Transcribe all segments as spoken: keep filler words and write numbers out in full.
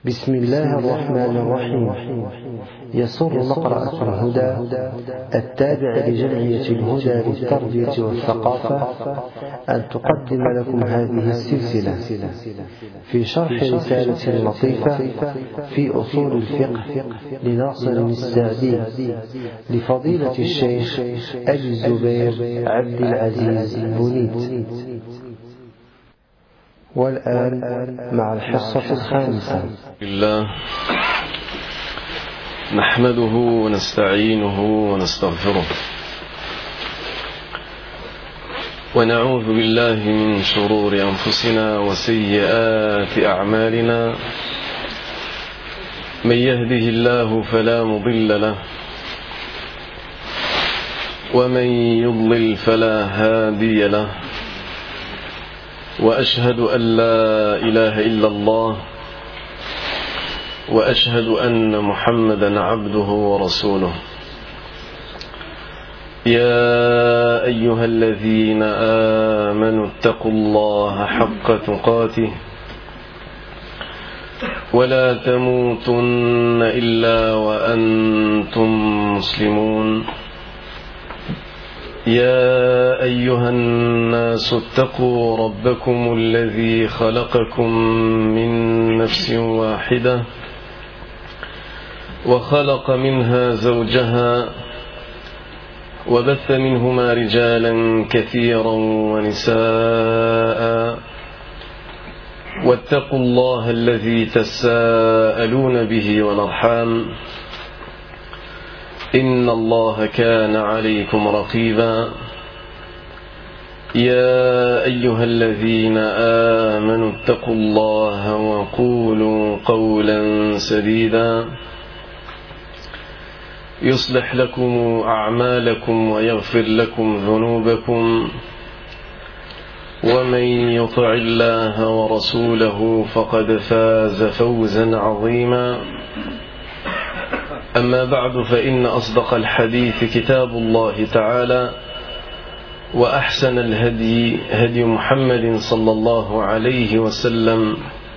بسم الله الرحمن الرحيم. يسر مقرأة الهدى التابع لجمعية الهدى للتربية والثقافة أن تقدم لكم هذه السلسلة في شرح رسالة لطيفة في أصول الفقه لناصر السعدي لفضيلة الشيخ أبي الزبير عبد العزيز بنيت. والآن مع الحصة الخامسة. الله نحمده ونستعينه ونستغفره ونعوذ بالله من شرور أنفسنا وسيئات أعمالنا. من يهده الله فلا مضل له ومن يضلل فلا هادي له، وأشهد أن لا إله إلا الله وأشهد أن محمدا عبده ورسوله. يا أيها الذين آمنوا اتقوا الله حق تقاته ولا تموتن إلا وأنتم مسلمون. يا أيها الناس اتقوا ربكم الذي خلقكم من نفس واحدة وخلق منها زوجها وبث منهما رجالا كثيرا ونساء، واتقوا الله الذي تساءلون به والأرحام إن الله كان عليكم رقيبا. يا أيها الذين آمنوا اتقوا الله وقولوا قولا سديدا يصلح لكم أعمالكم ويغفر لكم ذنوبكم، ومن يطع الله ورسوله فقد فاز فوزا عظيما. أما بعد، فإن أصدق الحديث كتاب الله تعالى، وأحسن الهدي هدي محمد صلى الله عليه وسلم،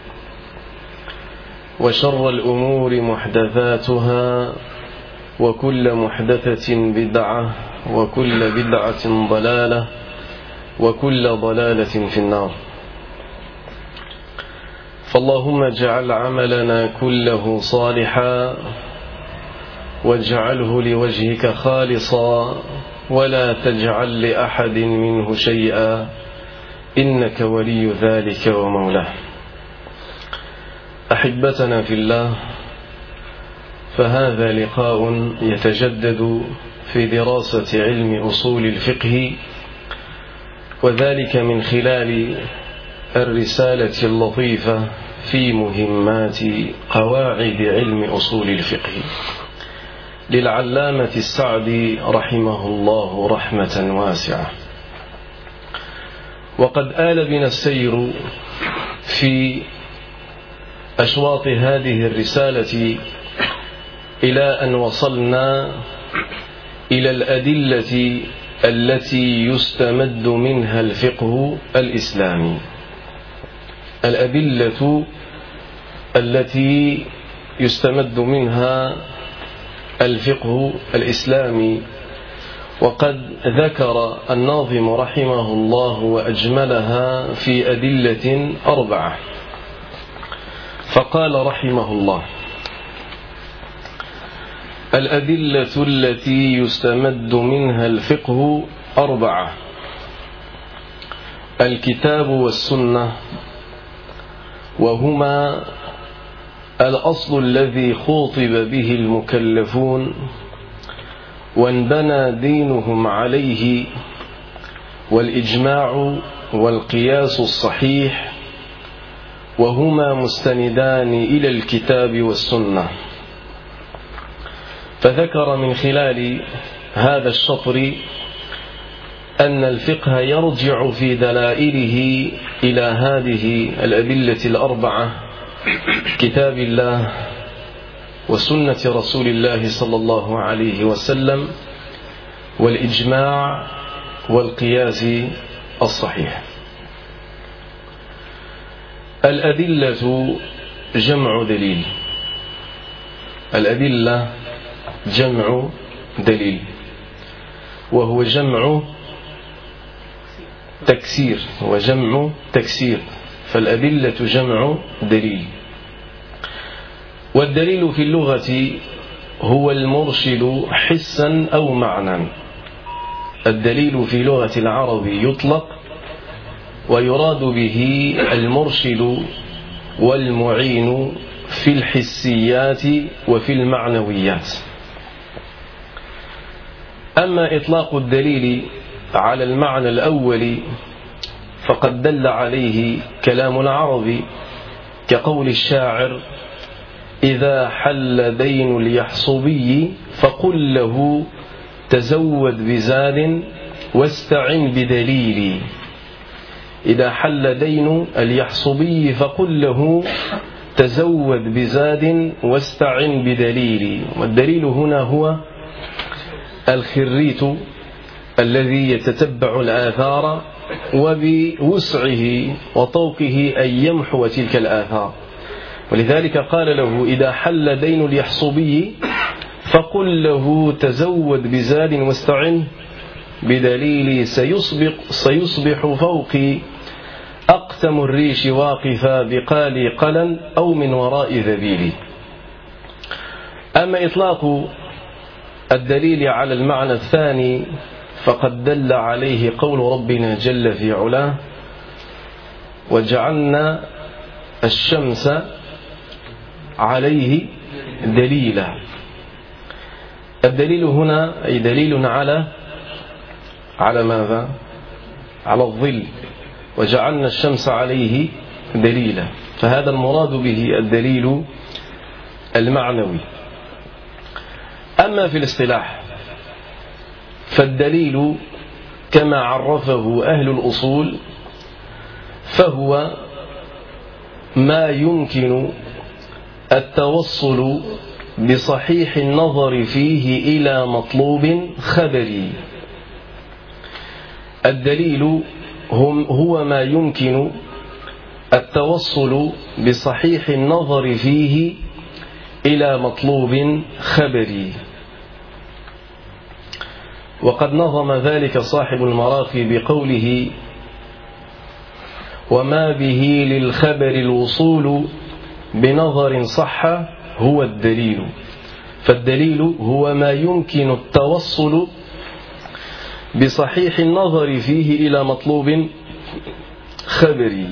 وشر الأمور محدثاتها، وكل محدثة بدعة، وكل بدعة ضلالة، وكل ضلالة في النار. فاللهم اجعل عملنا كله صالحا واجعله لوجهك خالصا، ولا تجعل لأحد منه شيئا، إنك ولي ذلك ومولاه. أحبتنا في الله، فهذا لقاء يتجدد في دراسة علم أصول الفقه، وذلك من خلال الرسالة اللطيفة في مهمات قواعد علم أصول الفقه للعلامة السعدي رحمه الله رحمة واسعة. وقد آل بنا السير في أشواط هذه الرسالة إلى أن وصلنا إلى الأدلة التي يستمد منها الفقه الإسلامي. الأدلة التي يستمد منها الفقه الإسلامي، وقد ذكر الناظم رحمه الله وأجملها في أدلة أربعة. فقال رحمه الله: الأدلة التي يستمد منها الفقه أربعة: الكتاب والسنة، وهما الأصل الذي خوطب به المكلفون وانبنى دينهم عليه، والإجماع والقياس الصحيح، وهما مستندان إلى الكتاب والسنة. فذكر من خلال هذا الشطر أن الفقه يرجع في دلائله إلى هذه الأدلة الأربعة: كتاب الله وسنة رسول الله صلى الله عليه وسلم، والإجماع والقياس الصحيح. الأدلة جمع دليل. الأدلة جمع دليل، وهو جمع تكسير وجمع تكسير، فالأدلة جمع دليل. والدليل في اللغة هو المرشد حسا أو معنى. الدليل في لغة العرب يطلق ويراد به المرشد والمعين في الحسيات وفي المعنويات. أما إطلاق الدليل على المعنى الأول فقد دل عليه كلام العرب، كقول الشاعر: إذا حل دين اليحصبي فقل له تزود بزاد واستعن بدليل. إذا حل دين اليحصبي فقل له تزود بزاد واستعن بدليل. والدليل هنا هو الخريت الذي يتتبع الآثار وبوسعه وطوقه أن يمحو تلك الآثار. ولذلك قال له: إذا حل دين اليحصبي فقل له تزود بزاد واستعن بدليل، سيصبح, سيصبح فوقي أقتم الريش واقفا بقالي قلا أو من وراء ذبيلي. أما إطلاق الدليل على المعنى الثاني فقد دل عليه قول ربنا جل في علاه: وجعلنا الشمس عليه دليلا. الدليل هنا أي دليل على على ماذا؟ على الظل. وجعلنا الشمس عليه دليلا، فهذا المراد به الدليل المعنوي. أما في الاصطلاح فالدليل كما عرفه أهل الأصول فهو ما يمكن التوصل بصحيح النظر فيه إلى مطلوب خبري. الدليل هو ما يمكن التوصل بصحيح النظر فيه إلى مطلوب خبري. وقد نظم ذلك صاحب المراقي بقوله: وما به للخبر الوصول بنظر صح هو الدليل. فالدليل هو ما يمكن التوصل بصحيح النظر فيه إلى مطلوب خبري.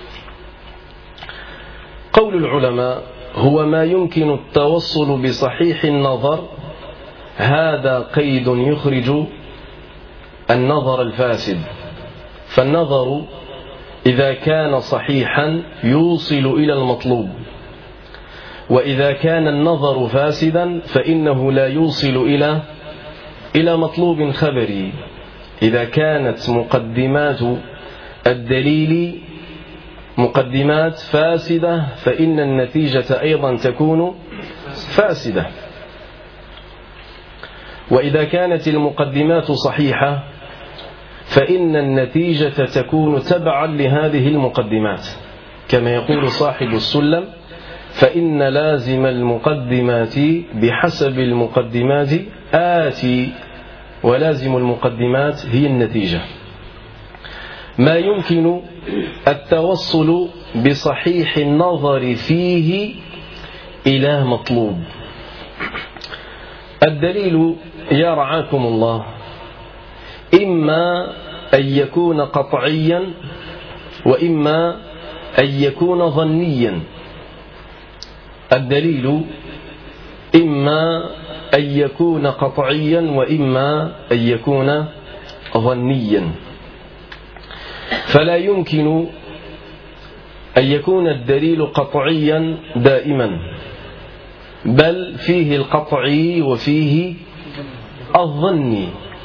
قول العلماء: هو ما يمكن التوصل بصحيح النظر، هذا قيد يخرج النظر الفاسد. فالنظر إذا كان صحيحا يوصل إلى المطلوب، وإذا كان النظر فاسدا فإنه لا يوصل إلى إلى مطلوب خبري. إذا كانت مقدمات الدليل مقدمات فاسدة فإن النتيجة أيضا تكون فاسدة. وإذا كانت المقدمات صحيحة فإن النتيجة تكون تبعا لهذه المقدمات، كما يقول صاحب السلم: فإن لازم المقدمات بحسب المقدمات آتي، ولازم المقدمات هي النتيجة. ما يمكن التوصل بصحيح النظر فيه إلى مطلوب. الدليل يا رعاكم الله إما أن يكون قطعيا وإما أن يكون ظنيا. الدليل إما أن يكون قطعيا وإما أن يكون ظنيا. فلا يمكن أن يكون الدليل قطعيا دائما، بل فيه القطعي وفيه الظني.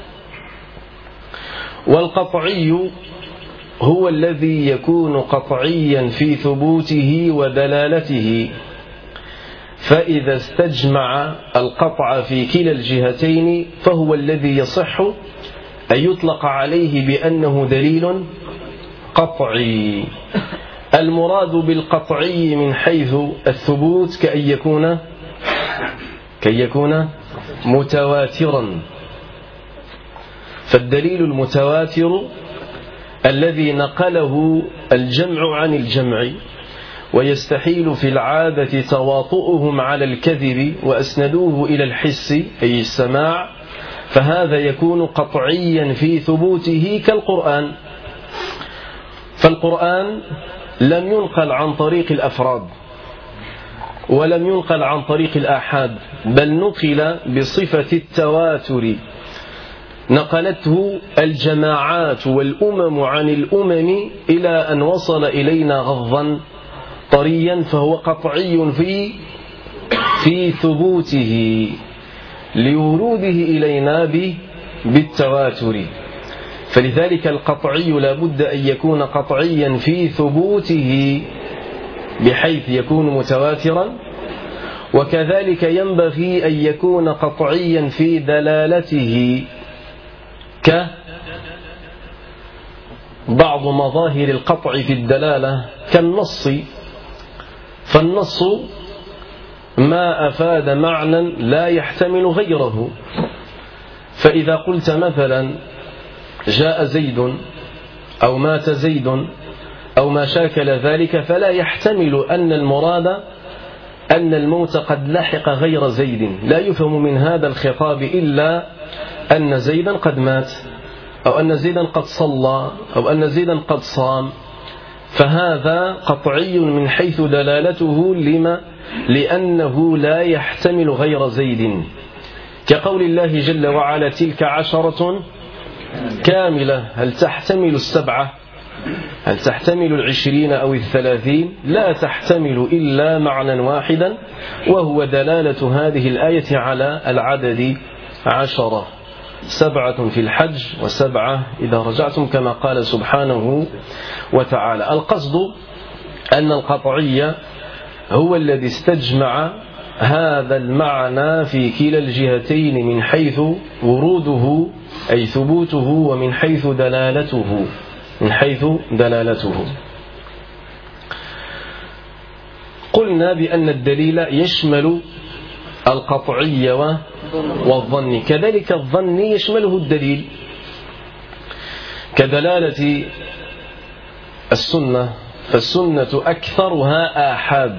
والقطعي هو الذي يكون قطعيا في ثبوته ودلالته، فإذا استجمع القطع في كلا الجهتين فهو الذي يصح أن يطلق عليه بأنه دليل قطعي. المراد بالقطعي من حيث الثبوت كأن يكون كي يكون متواترا. فالدليل المتواتر الذي نقله الجمع عن الجمع ويستحيل في العادة تواطؤهم على الكذب وأسندوه إلى الحس أي السماع، فهذا يكون قطعيا في ثبوته كالقرآن. فالقرآن لم ينقل عن طريق الأفراد ولم ينقل عن طريق الآحاد، بل نقل بصفة التواتر، نقلته الجماعات والأمم عن الأمم إلى أن وصل إلينا غضا طريا، فهو قطعي في في ثبوته لوروده إلينا بالتواتر. فلذلك القطعي لا بد أن يكون قطعيا في ثبوته بحيث يكون متواترا، وكذلك ينبغي أن يكون قطعيا في دلالته كبعض مظاهر القطع في الدلالة كالنص. فالنص ما أفاد معنى لا يحتمل غيره. فإذا قلت مثلا جاء زيد أو مات زيد أو ما شاكل ذلك، فلا يحتمل أن المراد أن الموت قد لحق غير زيد، لا يفهم من هذا الخطاب إلا أن زيدا قد مات أو أن زيدا قد صلى أو أن زيدا قد صام، فهذا قطعي من حيث دلالته لما لأنه لا يحتمل غير زيد، كقول الله جل وعلا تلك عشرة كاملة. هل تحتمل السبعة؟ هل تحتمل العشرين أو الثلاثين؟ لا تحتمل إلا معنى واحدا، وهو دلالة هذه الآية على العدد عشرة، سبعة في الحج وسبعة إذا رجعتم كما قال سبحانه وتعالى. القصد أن القطعية هو الذي استجمع هذا المعنى في كلا الجهتين من حيث وروده أي ثبوته ومن حيث دلالته من حيث دلالته. قلنا بأن الدليل يشمل القطعي والظن، كذلك الظن يشمله الدليل، كدلالة السنة، فالسنة أكثرها آحاد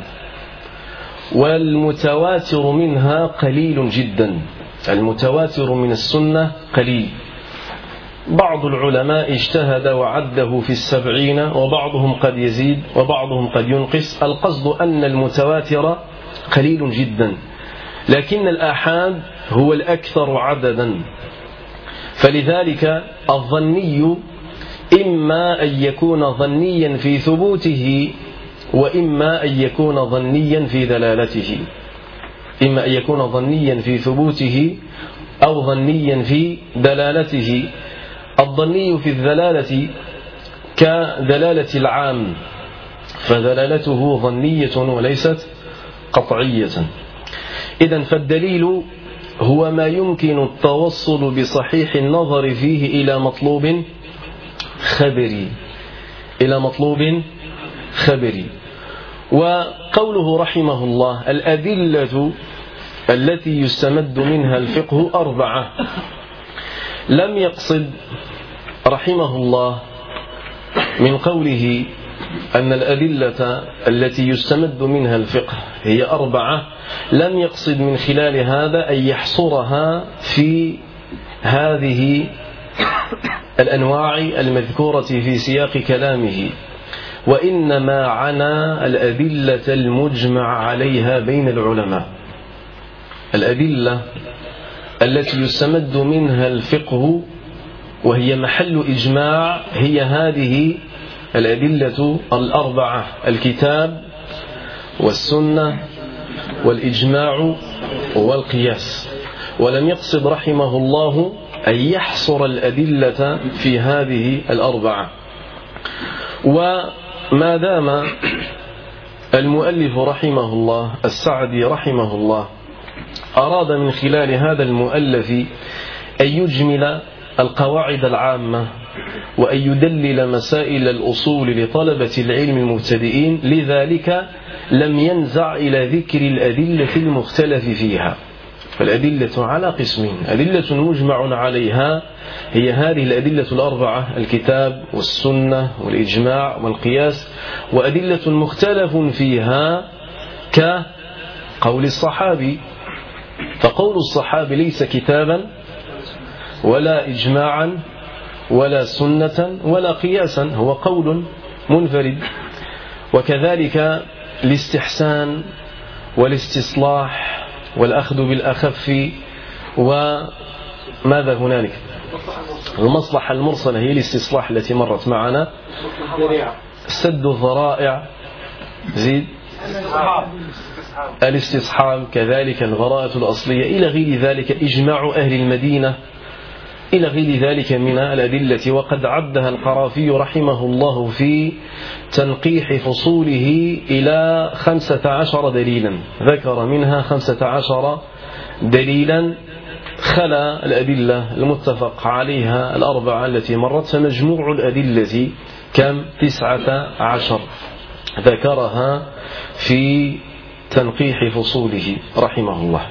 والمتواتر منها قليل جدا. المتواتر من السنة قليل، بعض العلماء اجتهد وعده في السبعين، وبعضهم قد يزيد وبعضهم قد ينقص. القصد أن المتواتر قليل جدا، لكن الآحاد هو الأكثر عددا. فلذلك الظني إما أن يكون ظنيا في ثبوته وإما أن يكون ظنيا في دلالته، إما أن يكون ظنيا في ظنيا أو ظنيا في دلالته. الظني في الدلالة كدلالة العام، فدلالته ظنية وليست قطعية. إذن فالدليل هو ما يمكن التوصل بصحيح النظر فيه إلى مطلوب خبري إلى مطلوب خبري. وقوله رحمه الله الأدلة التي يستمد منها الفقه أربعة، لم يقصد رحمه الله من قوله أن الأدلة التي يستمد منها الفقه هي أربعة، لم يقصد من خلال هذا أن يحصرها في هذه الأنواع المذكورة في سياق كلامه، وإنما عنى الأدلة المجمع عليها بين العلماء. الأدلة التي يستمد منها الفقه وهي محل إجماع هي هذه الأدلة الأربعة: الكتاب والسنة والإجماع والقياس. ولم يقصد رحمه الله أن يحصر الأدلة في هذه الأربعة. وما دام المؤلف رحمه الله السعدي رحمه الله أراد من خلال هذا المؤلف أن يجمل القواعد العامة وأن يدلل مسائل الأصول لطلبة العلم المبتدئين، لذلك لم ينزع إلى ذكر الأدلة المختلف فيها. فالأدلة على قسمين: أدلة مجمع عليها هي هذه الأدلة الأربعة، الكتاب والسنة والإجماع والقياس، وأدلة مختلف فيها كقول الصحابي، فقول الصحابي ليس كتابا ولا إجماعا ولا سنة ولا قياسا، هو قول منفرد. وكذلك الاستحسان والاستصلاح والأخذ بالأخف، وماذا هنالك؟ المصلحة المرسلة هي الاستصلاح التي مرت معنا، سد الذرائع، زيد الاستصحاب، كذلك البراءة الأصلية، إلى غير ذلك، إجماع أهل المدينة، إلى غير ذلك من الأدلة. وقد عدها القرافي رحمه الله في تنقيح فصوله إلى خمسة عشر دليلا، ذكر منها خمسة عشر دليلا خلا الأدلة المتفق عليها الأربعة التي مرت، فمجموع الأدلة كم؟ تسعة عشر ذكرها في تنقيح فصوله رحمه الله.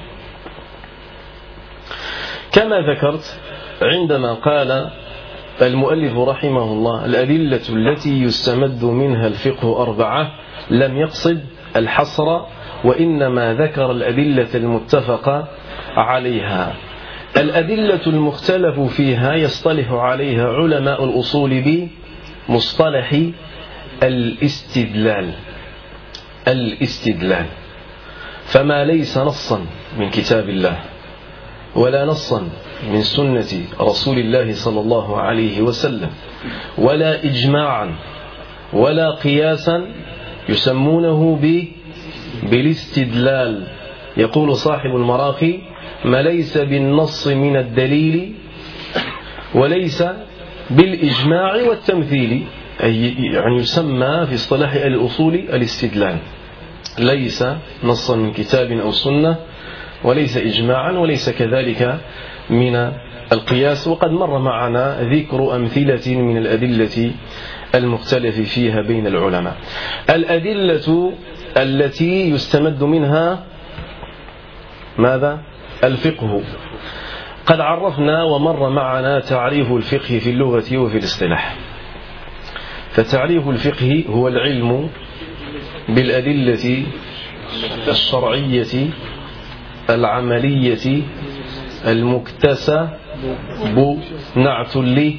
كما ذكرت عندما قال المؤلف رحمه الله الأدلة التي يستمد منها الفقه أربعة، لم يقصد الحصر، وإنما ذكر الأدلة المتفق عليها. الأدلة المختلف فيها يصطلح عليها علماء الأصول بمصطلح الاستدلال. الاستدلال فما ليس نصا من كتاب الله ولا نصا من سنة رسول الله صلى الله عليه وسلم ولا إجماعا ولا قياسا يسمونه بالاستدلال. يقول صاحب المراقي: ما ليس بالنص من الدليل وليس بالإجماع والتمثيل، أي يعني يسمى في اصطلاح الأصول الاستدلال، ليس نصا من كتاب أو سنة وليس إجماعا وليس كذلك من القياس. وقد مر معنا ذكر أمثلة من الأدلة المختلف فيها بين العلماء. الأدلة التي يستمد منها ماذا؟ الفقه. قد عرفنا ومر معنا تعريف الفقه في اللغة وفي الاصطلاح. فتعريف الفقه هو العلم بالأدلة الشرعية العملية المكتسب نعت لي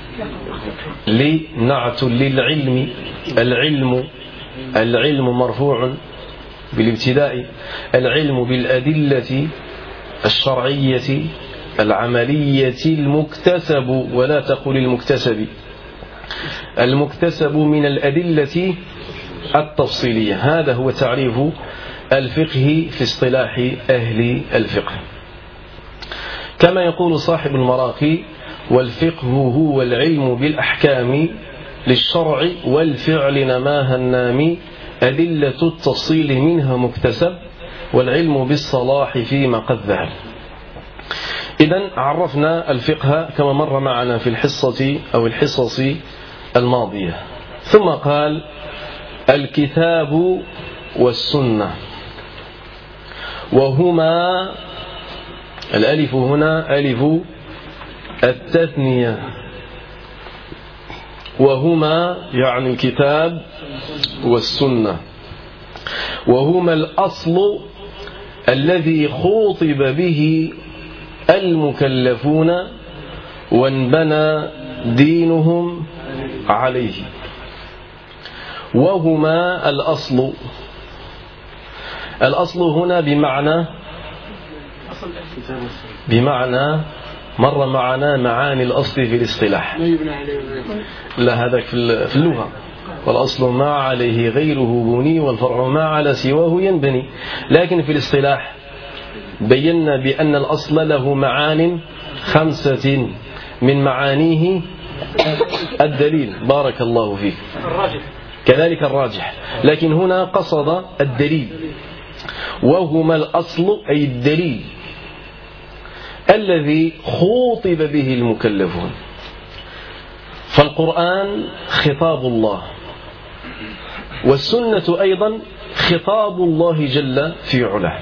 لنعت للعلم. العلم العلم مرفوع بالابتداء، العلم بالأدلة الشرعية العملية المكتسب، ولا تقل المكتسب، المكتسب من الأدلة التفصيلية. هذا هو تعريف الفقه في اصطلاح أهل الفقه. كما يقول صاحب المراقي: والفقه هو العلم بالأحكام للشرع والفعل نماها النام، أدلة التفصيل منها مكتسب، والعلم بالصلاح فيما قد ذهب. إذن عرفنا الفقه كما مر معنا في الحصة أو الحصص الماضية. ثم قال: الكتاب والسنة، وهما الألف هنا ألف التثنية، وهما يعني الكتاب والسنة، وهما الأصل الذي خوطب به المكلفون وانبنى دينهم عليه. وهما الأصل. الأصل هنا بمعنى بمعنى مر معنا معاني الأصل في الاصطلاح، لا هذا في اللغة، والأصل ما عليه غيره بني والفرع ما على سواه ينبني. لكن في الاصطلاح بينا بأن الأصل له معان خمسة، من معانيه الدليل، بارك الله فيك، كذلك الراجح، لكن هنا قصد الدليل. وهما الأصل أي الدليل الذي خوطب به المكلفون. فالقرآن خطاب الله، والسنة أيضا خطاب الله جل في علاه،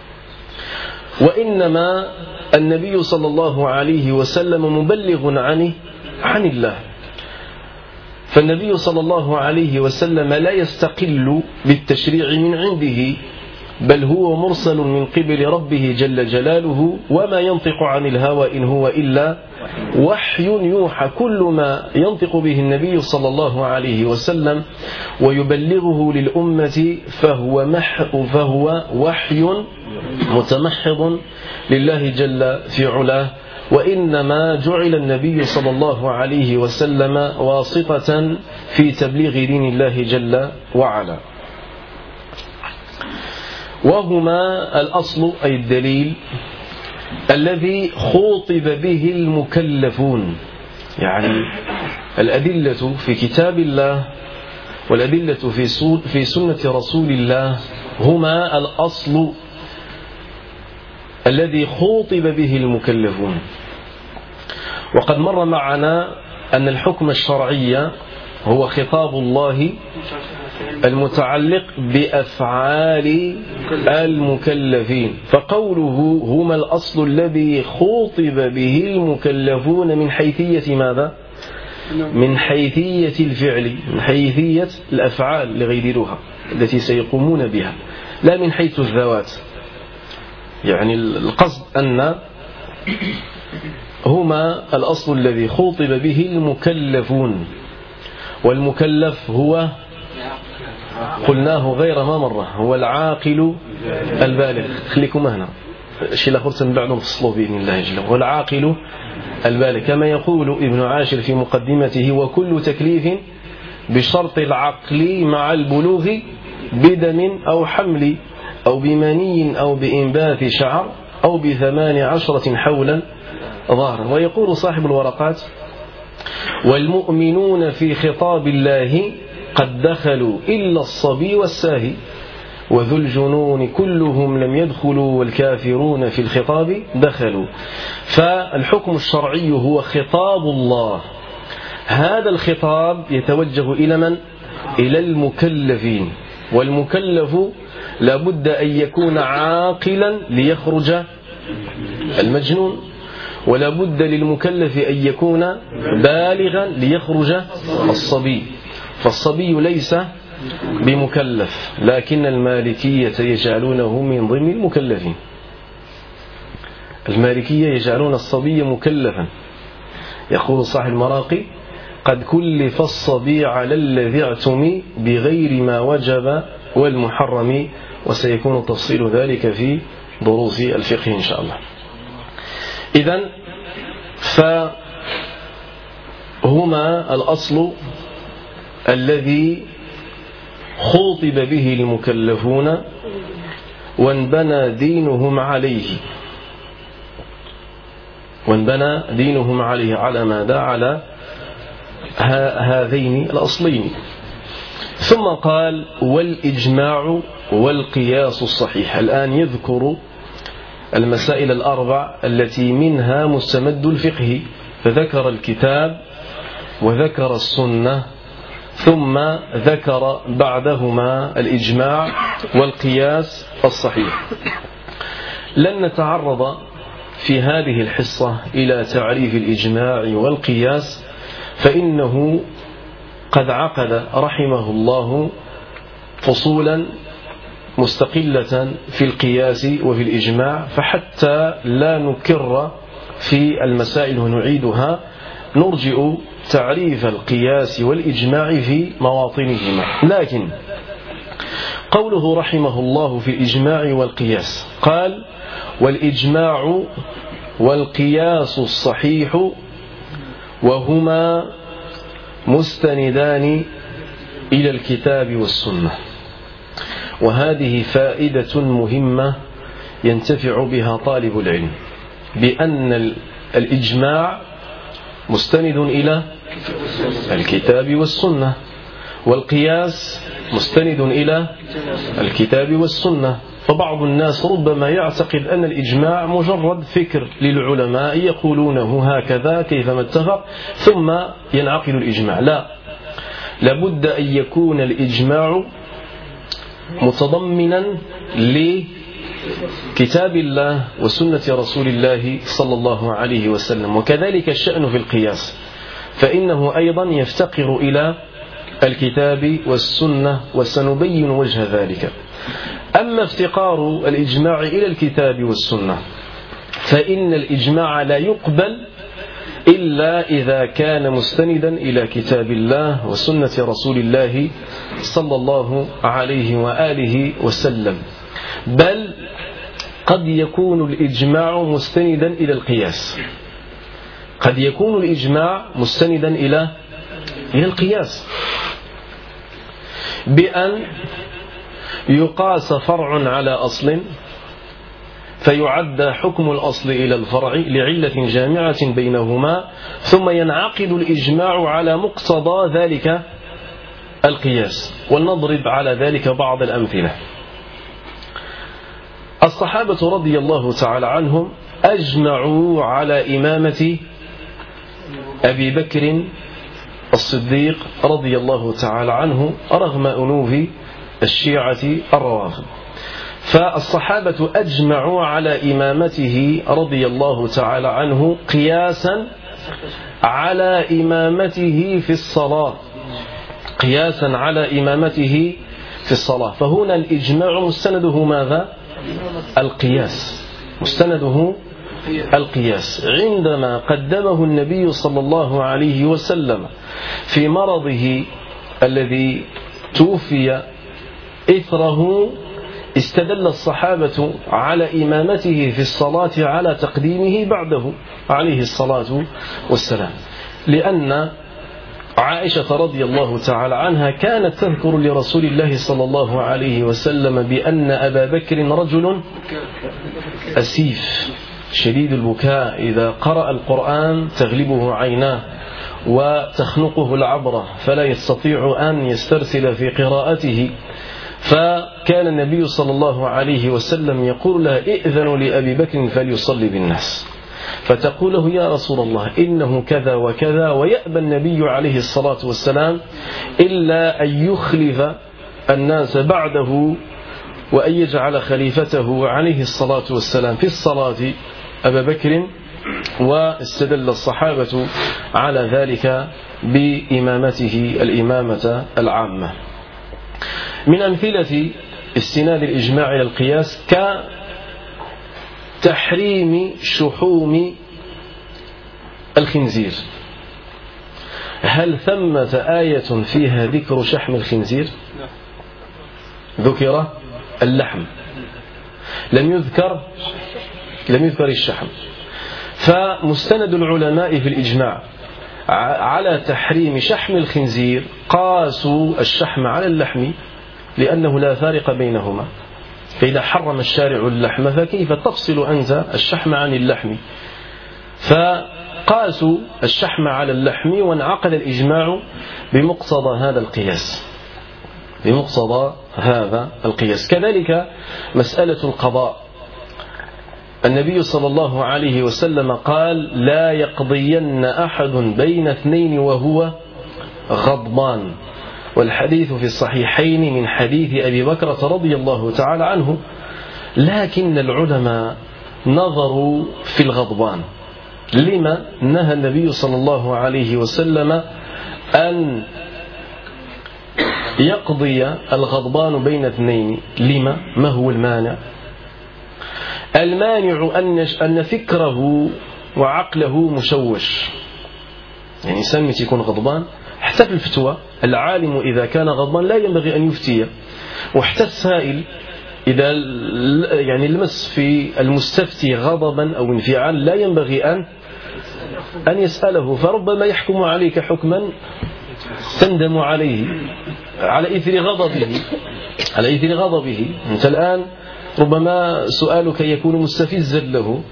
وإنما النبي صلى الله عليه وسلم مبلغ عنه عن الله. فالنبي صلى الله عليه وسلم لا يستقل بالتشريع من عنده، بل هو مرسل من قبل ربه جل جلاله، وما ينطق عن الهوى إن هو إلا وحي يوحى. كل ما ينطق به النبي صلى الله عليه وسلم ويبلغه للأمة فهو, مح فهو وحي متمحض لله جل في علاه، وإنما جعل النبي صلى الله عليه وسلم واسطة في تبليغ دين الله جل وعلا. وهما الأصل أي الدليل الذي خوطب به المكلفون، يعني الأدلة في كتاب الله والأدلة في سنة رسول الله هما الأصل الذي خوطب به المكلفون. وقد مر معنا أن الحكم الشرعي هو خطاب الله المتعلق بأفعال المكلفين، فقوله هما الأصل الذي خوطب به المكلفون من حيثية ماذا؟ من حيثية الفعل، من حيثية الأفعال لغيرها التي سيقومون بها، لا من حيث الذوات. يعني القصد أن هما الأصل الذي خوطب به المكلفون، والمكلف هو قلناه غير ما مرة هو العاقل البالغ. خليكم هنا الشيء الآخر سنبعده نفصله بإذن الله جل. هو العاقل البالغ، كما يقول ابن عاشر في مقدمته: وكل تكليف بشرط العقل مع البلوغ بدم أو حمل أو بمني أو بإنباث شعر أو بثمان عشرة حولا ظهرا. ويقول صاحب الورقات: والمؤمنون في خطاب الله قد دخلوا إلا الصبي والساهي، وذو الجنون كلهم لم يدخلوا، والكافرون في الخطاب دخلوا. فالحكم الشرعي هو خطاب الله، هذا الخطاب يتوجه إلى من؟ إلى المكلفين، والمكلف لابد أن يكون عاقلا ليخرج المجنون، ولا بد للمكلف أن يكون بالغا ليخرج الصبي. فالصبي ليس بمكلف، لكن المالكية يجعلونه من ضمن المكلفين. المالكية يجعلون الصبي مكلفا. يقول صاحب المراقي: قد كلف الصبي على الذي اعتمي بغير ما وجب والمحرم. وسيكون تفصيل ذلك في دروس الفقه إن شاء الله. إذن فهما الأصل الذي خوطب به المكلفون وانبنى دينهم عليه، وانبنى دينهم عليه على ماذا؟ على هذين الأصلين. ثم قال: والإجماع والقياس الصحيح. الآن يذكر المسائل الأربع التي منها مستمد الفقه، فذكر الكتاب وذكر السنة، ثم ذكر بعدهما الإجماع والقياس الصحيح. لن نتعرض في هذه الحصة إلى تعريف الإجماع والقياس، فإنه قد عقد رحمه الله فصولا مستقلة في القياس وفي الإجماع، فحتى لا نكر في المسائل ونعيدها نرجئ تعريف القياس والإجماع في مواطنهما. لكن قوله رحمه الله في الإجماع والقياس قال: والإجماع والقياس الصحيح وهما مستندان إلى الكتاب والسنة. وهذه فائدة مهمة ينتفع بها طالب العلم، بأن الإجماع مستند إلى الكتاب والسنة، والقياس مستند إلى الكتاب والسنة. فبعض الناس ربما يعتقد أن الإجماع مجرد فكر للعلماء يقولونه هكذا كيفما اتفق ثم ينعقد الإجماع. لا، لابد أن يكون الإجماع متضمنا لكتاب الله وسنة رسول الله صلى الله عليه وسلم. وكذلك الشأن في القياس، فإنه أيضا يفتقر إلى الكتاب والسنة، وسنبين وجه ذلك. أما افتقار الإجماع إلى الكتاب والسنة فإن الإجماع لا يقبل إلا إذا كان مستندا إلى كتاب الله وسنة رسول الله صلى الله عليه وآله وسلم، بل قد يكون الإجماع مستندا إلى القياس، قد يكون الإجماع مستندا إلى إلى القياس بأن يقاس فرع على أصل فيعد حكم الأصل إلى الفرع لعلة جامعة بينهما، ثم ينعقد الإجماع على مقتضى ذلك القياس. ولنضرب على ذلك بعض الأمثلة. الصحابة رضي الله تعالى عنهم أجمعوا على إمامة أبي بكر الصديق رضي الله تعالى عنه رغم أنوف الشيعة الروافض. فالصحابة أجمعوا على إمامته رضي الله تعالى عنه قياسا على إمامته في الصلاة، قياسا على إمامته في الصلاة. فهنا الإجماع مستنده ماذا؟ القياس، مستنده القياس. عندما قدمه النبي صلى الله عليه وسلم في مرضه الذي توفي إثره استدل الصحابة على إمامته في الصلاة على تقديمه بعده عليه الصلاة والسلام، لأن عائشة رضي الله تعالى عنها كانت تذكر لرسول الله صلى الله عليه وسلم بأن أبا بكر رجل أسيف شديد البكاء، إذا قرأ القرآن تغلبه عيناه وتخنقه العبرة فلا يستطيع أن يسترسل في قراءته. فكان النبي صلى الله عليه وسلم يقول لها ائذنوا لأبي بكر فليصلي بالناس، فتقول له يا رسول الله إنه كذا وكذا، ويأبى النبي عليه الصلاة والسلام إلا أن يخلف الناس بعده وأن يجعل خليفته عليه الصلاة والسلام في الصلاة أبا بكر. واستدل الصحابة على ذلك بإمامته الإمامة العامة. من أمثلة استناد الإجماع إلى القياس كتحريم شحوم الخنزير. هل ثمة آية فيها ذكر شحم الخنزير؟ ذكر اللحم، لم يذكر لم يذكر الشحم. فمستند العلماء في الإجماع على تحريم شحم الخنزير قاسوا الشحم على اللحم لأنه لا فارق بينهما، فإذا حرم الشارع اللحم فكيف تفصل أنت الشحم عن اللحم؟ فقاسوا الشحم على اللحم وانعقد الإجماع بمقتضى هذا القياس، بمقتضى هذا القياس. كذلك مسألة القضاء، النبي صلى الله عليه وسلم قال لا يقضين أحد بين اثنين وهو غضبان، والحديث في الصحيحين من حديث أبي بكرة رضي الله تعالى عنه. لكن العلماء نظروا في الغضبان، لما نهى النبي صلى الله عليه وسلم أن يقضي الغضبان بين اثنين؟ لما؟ ما هو المانع؟ المانع أن فكره وعقله مشوش، يعني إنسان متى يكون غضبان حتى في الفتوى العالم إذا كان غضبان لا ينبغي أن يفتي، وحتى السائل إذا يعني لمس في المستفتي غضبا أو انفعال لا ينبغي أن أن يسأله، فربما يحكم عليك حكما تندم عليه على إثر غضبه على إثر غضبه. أنت الآن ربما سؤالك يكون مستفزا له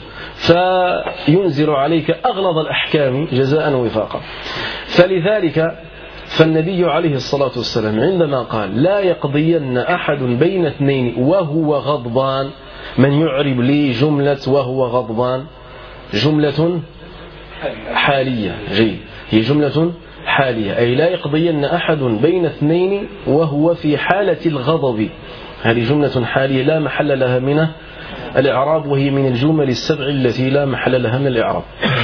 فينزل عليك أغلظ الأحكام جزاء وفاقا. فلذلك فالنبي عليه الصلاة والسلام عندما قال لا يقضين أحد بين اثنين وهو غضبان، من يعرب لي جملة وهو غضبان؟ جملة حالية. جيد، هي جملة حالية، أي لا يقضين أحد بين اثنين وهو في حالة الغضب. هذه جملة حالية لا محل لها من الإعراب، وهي من الجمل السبع التي لا محل لها من الإعراب.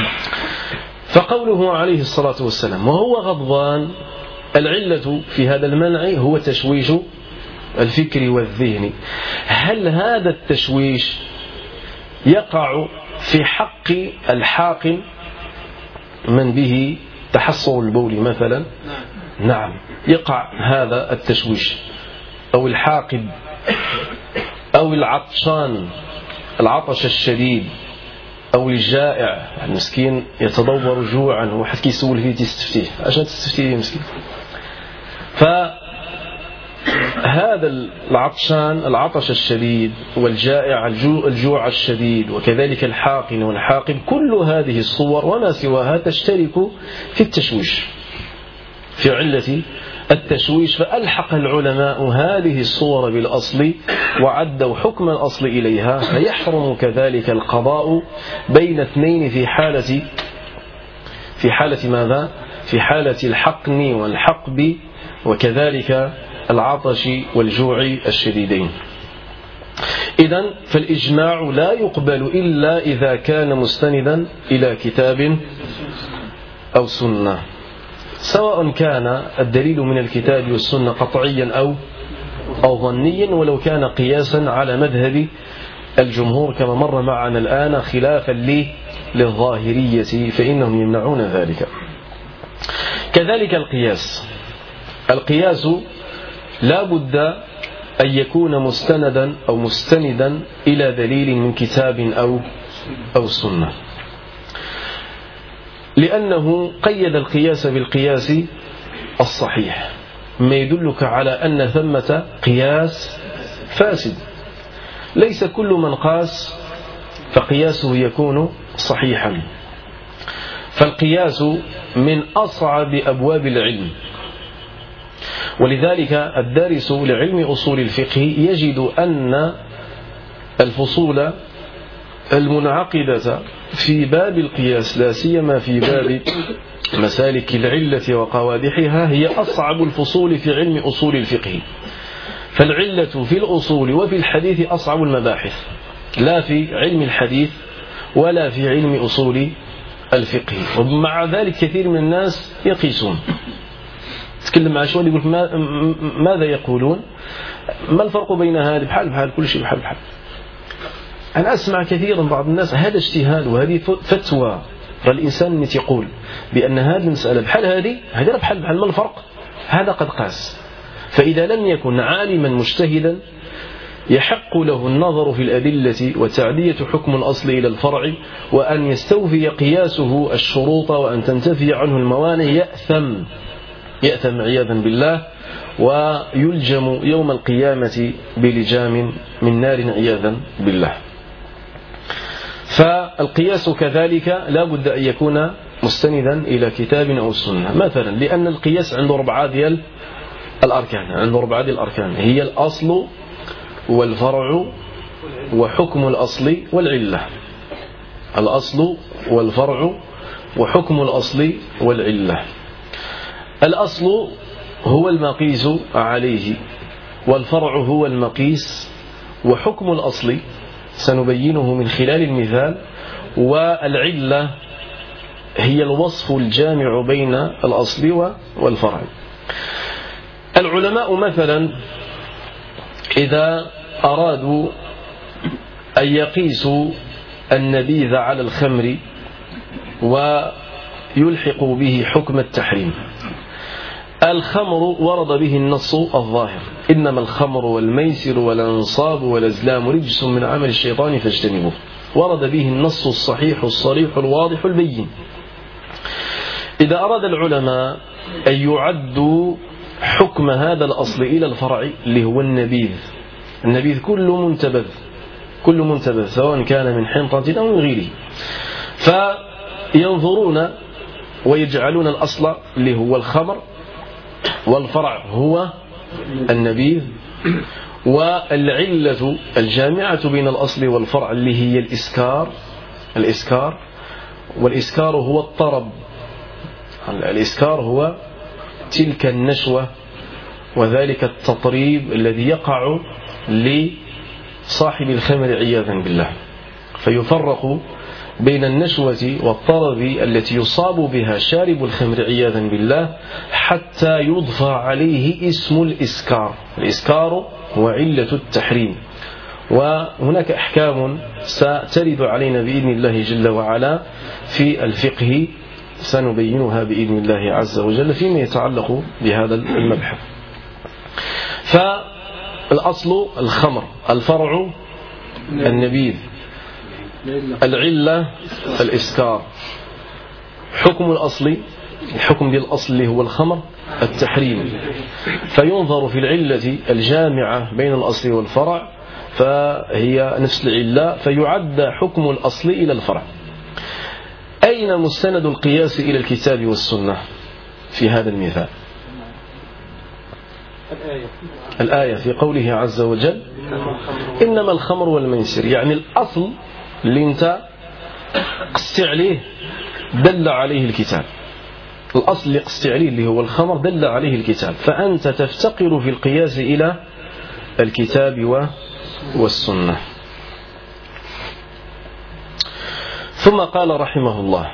فقوله عليه الصلاة والسلام وهو غضبان، العلة في هذا المنع هو تشويش الفكر والذهن. هل هذا التشويش يقع في حق الحاقن من به تحصر البول مثلا؟ نعم، يقع هذا التشويش، أو الحاقد، أو العطشان العطش الشديد، أو الجائع المسكين يتضور جوعا وواحد كيسول فيه تستفتيه، عشان تستفتيه مسكين. فهذا العطشان العطش الشديد، والجائع الجوع, الجوع الشديد، وكذلك الحاقن والحاقد، كل هذه الصور وما سواها تشترك في التشويش، في علة التشويش. فألحق العلماء هذه الصور بالأصل وعدوا حكم الأصل إليها، فيحرم كذلك القضاء بين اثنين في حالة في حالة ماذا؟ في حالة الحقن والحقب، وكذلك العطش والجوع الشديدين. إذن فالإجماع لا يقبل إلا إذا كان مستندا إلى كتاب أو سنة، سواء كان الدليل من الكتاب والسنة قطعيا أو أو ظنيا، ولو كان قياسا على مذهب الجمهور كما مر معنا الآن، خلافا للظاهرية فإنهم يمنعون ذلك. كذلك القياس القياس لا بد أن يكون مستندا أو مستندا إلى دليل من كتاب أو أو سنة، لأنه قيد القياس بالقياس الصحيح، ما يدلك على أن ثمة قياس فاسد. ليس كل من قاس فقياسه يكون صحيحا، فالقياس من أصعب أبواب العلم، ولذلك الدارس لعلم أصول الفقه يجد أن الفصول المنعقدة في باب القياس، لا سيما في باب مسالك العلة وقوادحها، هي أصعب الفصول في علم أصول الفقه. فالعلة في الأصول وفي الحديث أصعب المباحث، لا في علم الحديث ولا في علم أصول الفقه. ومع ذلك كثير من الناس يقيسون، تكلم مع شوال يقول ما ماذا يقولون؟ ما الفرق بين هذا؟ بحال بحال، كل شيء بحال بحال. أنا أسمع كثيرا بعض الناس هذا اجتهاد وهذه فتوى، فالإنسان يقول بأن هذه المسألة بحال هذه هذا بحال بحال، ما الفرق؟ هذا قد قاس. فإذا لم يكن عالما مجتهدا يحق له النظر في الأدلة وتعدية حكم الأصل إلى الفرع، وأن يستوفي قياسه الشروط وأن تنتفي عنه الموانع، يأثم يأثم عياذا بالله، ويلجم يوم القيامة بلجام من نار عياذا بالله. فالقياس كذلك لا بد أن يكون مستندا إلى كتاب أو سنة، مثلا لأن القياس عنده أربعة ديال الأركان، عنده أربعة ديال الأركان، هي الأصل والفرع وحكم الأصل والعلة. الأصل والفرع وحكم الأصل والعلة. الأصل هو المقيس عليه، والفرع هو المقيس، وحكم الأصل سنبينه من خلال المثال، والعلة هي الوصف الجامع بين الأصل والفرع. العلماء مثلا إذا أرادوا أن يقيسوا النبيذ على الخمر ويلحقوا به حكم التحريم، الخمر ورد به النص الظاهر، إنما الخمر والميسر والأنصاب والأزلام رجس من عمل الشيطان فاجتنبوه، ورد به النص الصحيح الصريح الواضح البين. إذا أراد العلماء أن يعدوا حكم هذا الأصل إلى الفرع اللي هو النبيذ، النبيذ كل منتبذ كل منتبذ سواء كان من حنطة أو من غيره، فينظرون ويجعلون الأصل اللي هو الخمر والفرع هو النبيذ. والعلة الجامعة بين الأصل والفرع اللي هي الإسكار الإسكار والإسكار هو الطرب. الإسكار هو تلك النشوة وذلك التطريب الذي يقع لصاحب الخمر عياذا بالله. فيفرق بين النشوة والطرب التي يصاب بها شارب الخمر عياذا بالله حتى يضفى عليه اسم الإسكار. الإسكار هو علة التحريم. وهناك أحكام سترد علينا بإذن الله جل وعلا في الفقه سنبينها بإذن الله عز وجل فيما يتعلق بهذا المبحث. فالأصل الخمر، الفرع النبيذ، العلة الإسكار. حكم الأصل، الحكم ديال الأصل اللي هو الخمر التحريم. فينظر في العلة الجامعة بين الأصل والفرع فهي نفس العلة، فيعد حكم الأصل إلى الفرع. أين مستند القياس إلى الكتاب والسنة في هذا المثال؟ الآية في قوله عز وجل إنما الخمر والميسر. يعني الأصل اللي انت قست عليه دل عليه الكتاب، الأصل اللي قست عليه اللي هو الخمر دل عليه الكتاب، فأنت تفتقر في القياس إلى الكتاب والسنة. ثم قال رحمه الله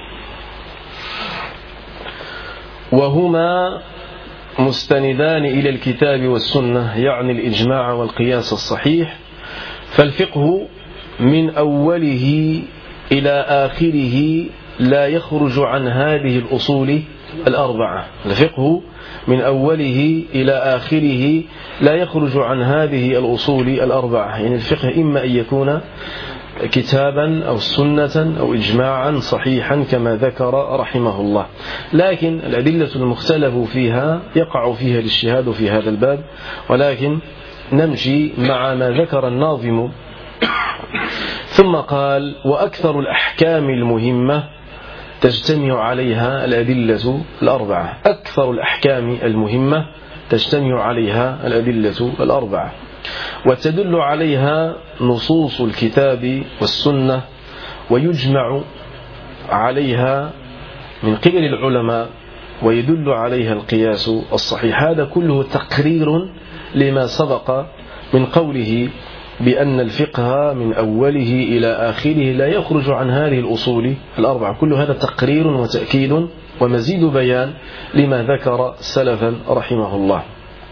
وهما مستندان إلى الكتاب والسنة، يعني الإجماع والقياس الصحيح. فالفقه من أوله إلى آخره لا يخرج عن هذه الأصول الأربعة. الفقه من أوله إلى آخره لا يخرج عن هذه الأصول الأربعة. يعني الفقه إما أن يكون كتابا أو سنة أو إجماعا صحيحا كما ذكر رحمه الله. لكن الأدلة المختلف فيها يقع فيها الاجتهاد في هذا الباب، ولكن نمشي مع ما ذكر الناظم. ثم قال وأكثر الأحكام المهمة تجتمع عليها الأدلة الأربعة. أكثر الأحكام المهمة تجتمع عليها الأدلة الأربعة، وتدل عليها نصوص الكتاب والسنة، ويجمع عليها من قبل العلماء، ويدل عليها القياس الصحيح. هذا كله تقرير لما سبق من قوله بأن الفقه من أوله إلى آخره لا يخرج عن هذه الأصول الأربعة. كل هذا تقرير وتأكيد ومزيد بيان لما ذكر سلفا رحمه الله.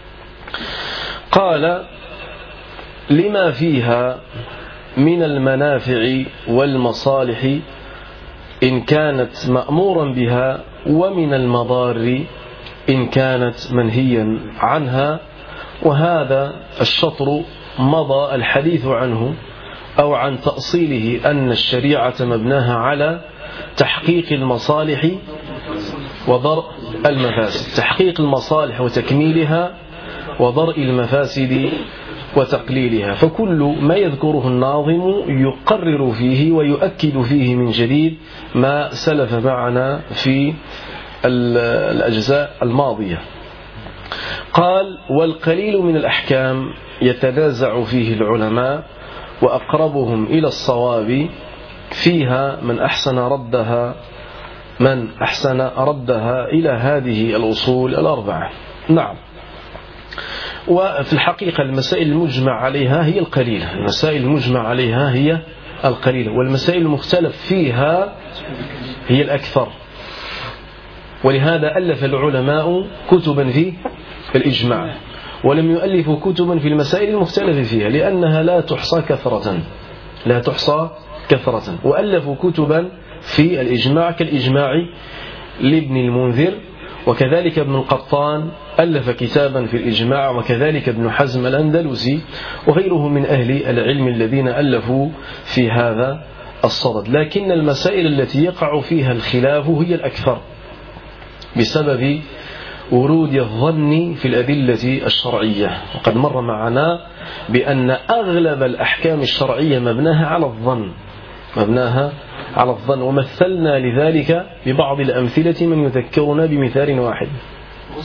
قال لما فيها من المنافع والمصالح إن كانت مأمورا بها، ومن المضار إن كانت منهيا عنها. وهذا الشطر مضى الحديث عنه أو عن تأصيله أن الشريعة مبناها على تحقيق المصالح وضرء المفاسد. تحقيق المصالح وتكميلها، وضرء المفاسد وتقليلها. فكل ما يذكره الناظم يقرر فيه ويؤكد فيه من جديد ما سلف معنا في الأجزاء الماضية. قال والقليل من الأحكام يتنازع فيه العلماء، وأقربهم إلى الصواب فيها من أحسن ردها من أحسن ردها إلى هذه الأصول الأربعة. نعم. وفي الحقيقة المسائل المجمع عليها هي القليلة، المسائل المجمع عليها هي القليلة، والمسائل المختلف فيها هي الأكثر. ولهذا ألف العلماء كتبا في الإجماع، ولم يؤلفوا كتبا في المسائل المختلف فيها لأنها لا تحصى كثرة لا تحصى كثرة وألفوا كتبا في الإجماع كالإجماع لابن المنذر، وكذلك ابن القطان ألف كتابا في الإجماع، وكذلك ابن حزم الأندلسي وغيره من أهل العلم الذين ألفوا في هذا الصدد. لكن المسائل التي يقع فيها الخلاف هي الأكثر بسبب ورود الظن في الأدلة الشرعية. وقد مر معنا بأن أغلب الأحكام الشرعية مبناها على الظن مبناها على الظن ومثلنا لذلك ببعض الأمثلة من يذكرنا بمثال واحد.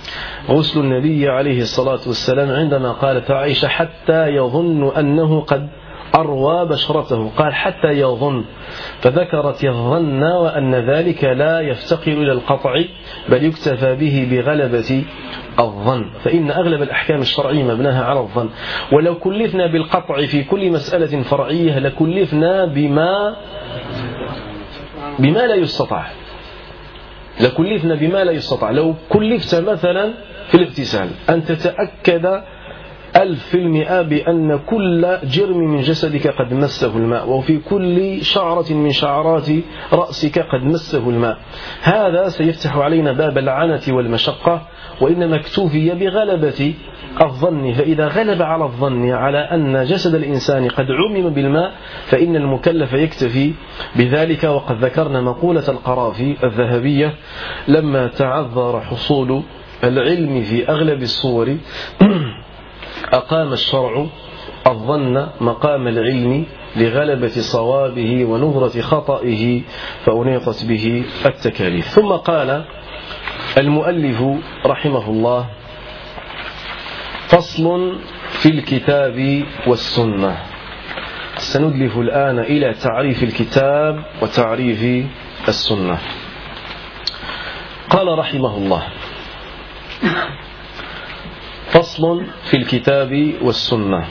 غسل النبي عليه الصلاة والسلام عندما قالت عائشة حتى يظن أنه قد أروى بشرته، قال حتى يظن، فذكرت يظن وأن ذلك لا يفتقر إلى القطع بل يكتفى به بغلبة الظن، فإن أغلب الأحكام الشرعية مبناها على الظن. ولو كلفنا بالقطع في كل مسألة فرعية لكلفنا بما بما لا يستطاع لكلفنا بما لا يستطاع لو كلفت مثلا في الاغتسال أن تتأكد ألف في المئة بأن كل جرم من جسدك قد مسه الماء، وفي كل شعرة من شعرات رأسك قد مسه الماء، هذا سيفتح علينا باب العنة والمشقة، وإنما اكتفي بغلبة الظن. فإذا غلب على الظن على أن جسد الإنسان قد عمم بالماء فإن المكلف يكتفي بذلك. وقد ذكرنا مقولة القرافي الذهبية: لما تعذر حصول العلم في أغلب الصور أقام الشرع الظن مقام العلم لغلبة صوابه ونظرة خطئه فأنيطت به التكاليف. ثم قال المؤلف رحمه الله: فصل في الكتاب والسنة. سندلف الآن إلى تعريف الكتاب وتعريف السنة. قال رحمه الله: فصل في الكتاب والسنة.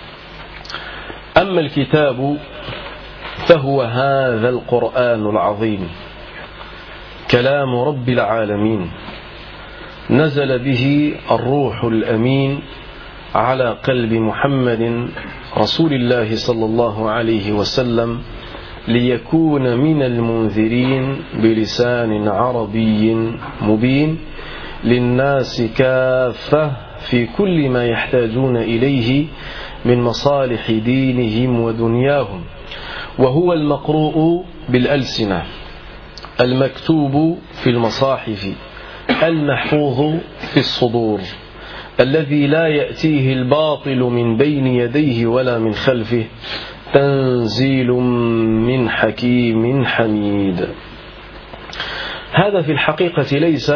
أما الكتاب فهو هذا القرآن العظيم كلام رب العالمين، نزل به الروح الأمين على قلب محمد رسول الله صلى الله عليه وسلم ليكون من المنذرين بلسان عربي مبين للناس كافة في كل ما يحتاجون إليه من مصالح دينهم ودنياهم، وهو المقروء بالألسنة، المكتوب في المصاحف، المحفوظ في الصدور، الذي لا يأتيه الباطل من بين يديه ولا من خلفه، تنزيل من حكيم حميد. هذا في الحقيقة ليس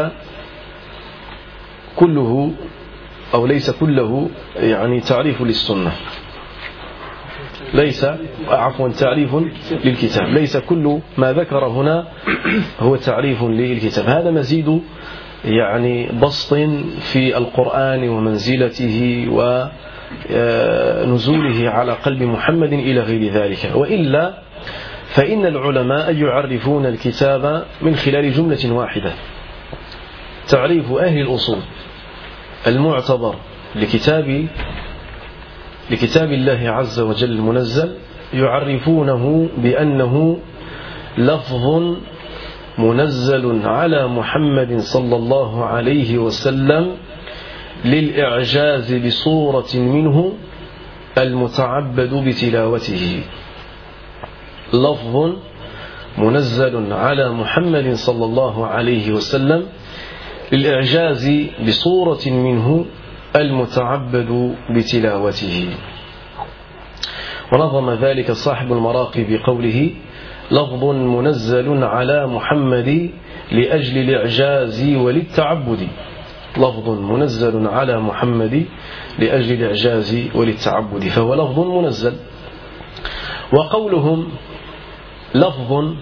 كله أو ليس كله يعني تعريف للسنة، ليس عفوا تعريف للكتاب، ليس كل ما ذكر هنا هو تعريف للكتاب، هذا مزيد يعني بسط في القرآن ومنزلته ونزوله على قلب محمد إلى غير ذلك. وإلا فإن العلماء يعرفون الكتاب من خلال جملة واحدة. تعريف أهل الأصول المعتبر لكتاب لكتاب الله عز وجل المنزل يعرفونه بأنه لفظ منزل على محمد صلى الله عليه وسلم للإعجاز بصورة منه المتعبد بتلاوته. لفظ منزل على محمد صلى الله عليه وسلم للإعجاز بصورة منه المتعبد بتلاوته. ونظم ذلك صاحب المراقي بقوله: لفظ منزل على محمد لأجل الإعجاز وللتعبد. لفظ منزل على محمد لأجل الإعجاز وللتعبد، فهو لفظ منزل. وقولهم لفظ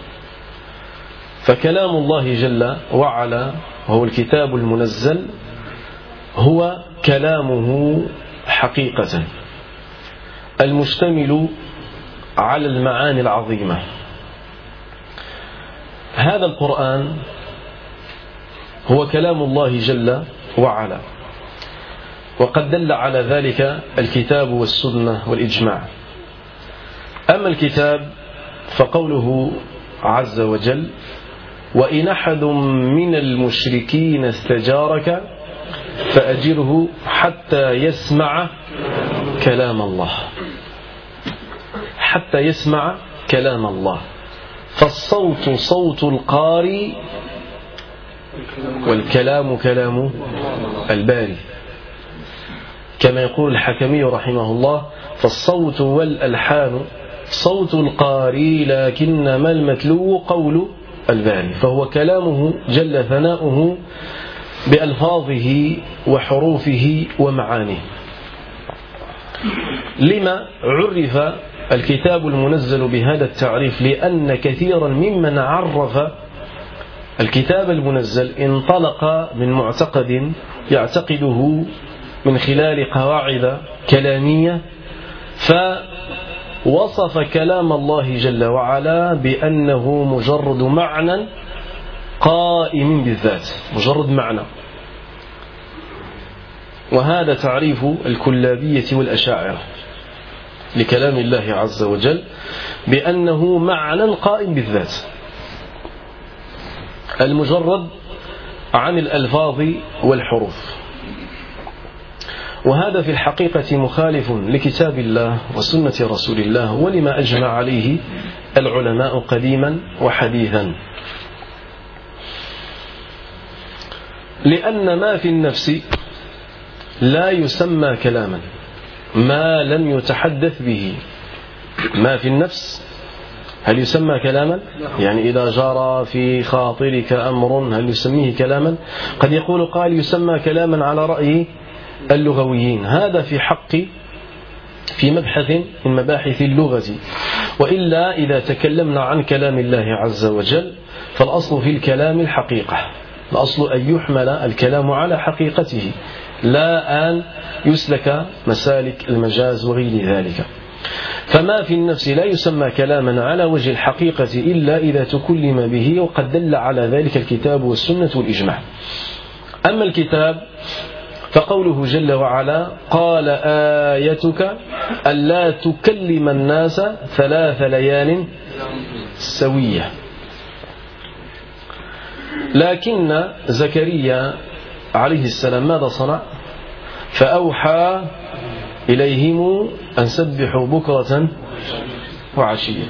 فكلام الله جل وعلا وهو الكتاب المنزل هو كلامه حقيقة المشتمل على المعاني العظيمة. هذا القرآن هو كلام الله جل وعلا، وقد دل على ذلك الكتاب والسنة والإجماع. أما الكتاب فقوله عز وجل: وإن أحد من المشركين استجارك فأجره حتى يسمع كلام الله. حتى يسمع كلام الله، فالصوت صوت القارئ والكلام كلام الباري، كما يقول الحكمي رحمه الله: فالصوت والألحان صوت القارئ لكنما المتلو قول الباري. فهو كلامه جل ثناؤه بألفاظه وحروفه ومعانيه. لما عرف الكتاب المنزل بهذا التعريف؟ لأن كثيرا ممن عرف الكتاب المنزل انطلق من معتقد يعتقده من خلال قواعد كلامية، فوصف كلام الله جل وعلا بأنه مجرد معنى قائم بالذات، مجرد معنى. وهذا تعريف الكلابية والأشاعرة لكلام الله عز وجل، بأنه معنى قائم بالذات، المجرد عن الألفاظ والحروف. وهذا في الحقيقة مخالف لكتاب الله وسنة رسول الله، ولما أجمع عليه العلماء قديما وحديثا. لأن ما في النفس لا يسمى كلاما ما لم يتحدث به. ما في النفس هل يسمى كلاما؟ يعني إذا جرى في خاطرك أمر هل يسميه كلاما؟ قد يقول قال يسمى كلاما على رأي اللغويين، هذا في حق في مبحث من مباحث اللغة. وإلا إذا تكلمنا عن كلام الله عز وجل فالأصل في الكلام الحقيقة، الأصل أن يحمل الكلام على حقيقته، لا أن يسلك مسالك المجاز وغير ذلك. فما في النفس لا يسمى كلاما على وجه الحقيقة إلا إذا تكلم به، وقد دل على ذلك الكتاب والسنة والإجماع. أما الكتاب فقوله جل وعلا قال آيتك ألا تكلم الناس ثلاث ليال سوية. لكن زكريا عليه السلام ماذا صنع؟ فأوحى إليهم أن سبحوا بكرة وعشية.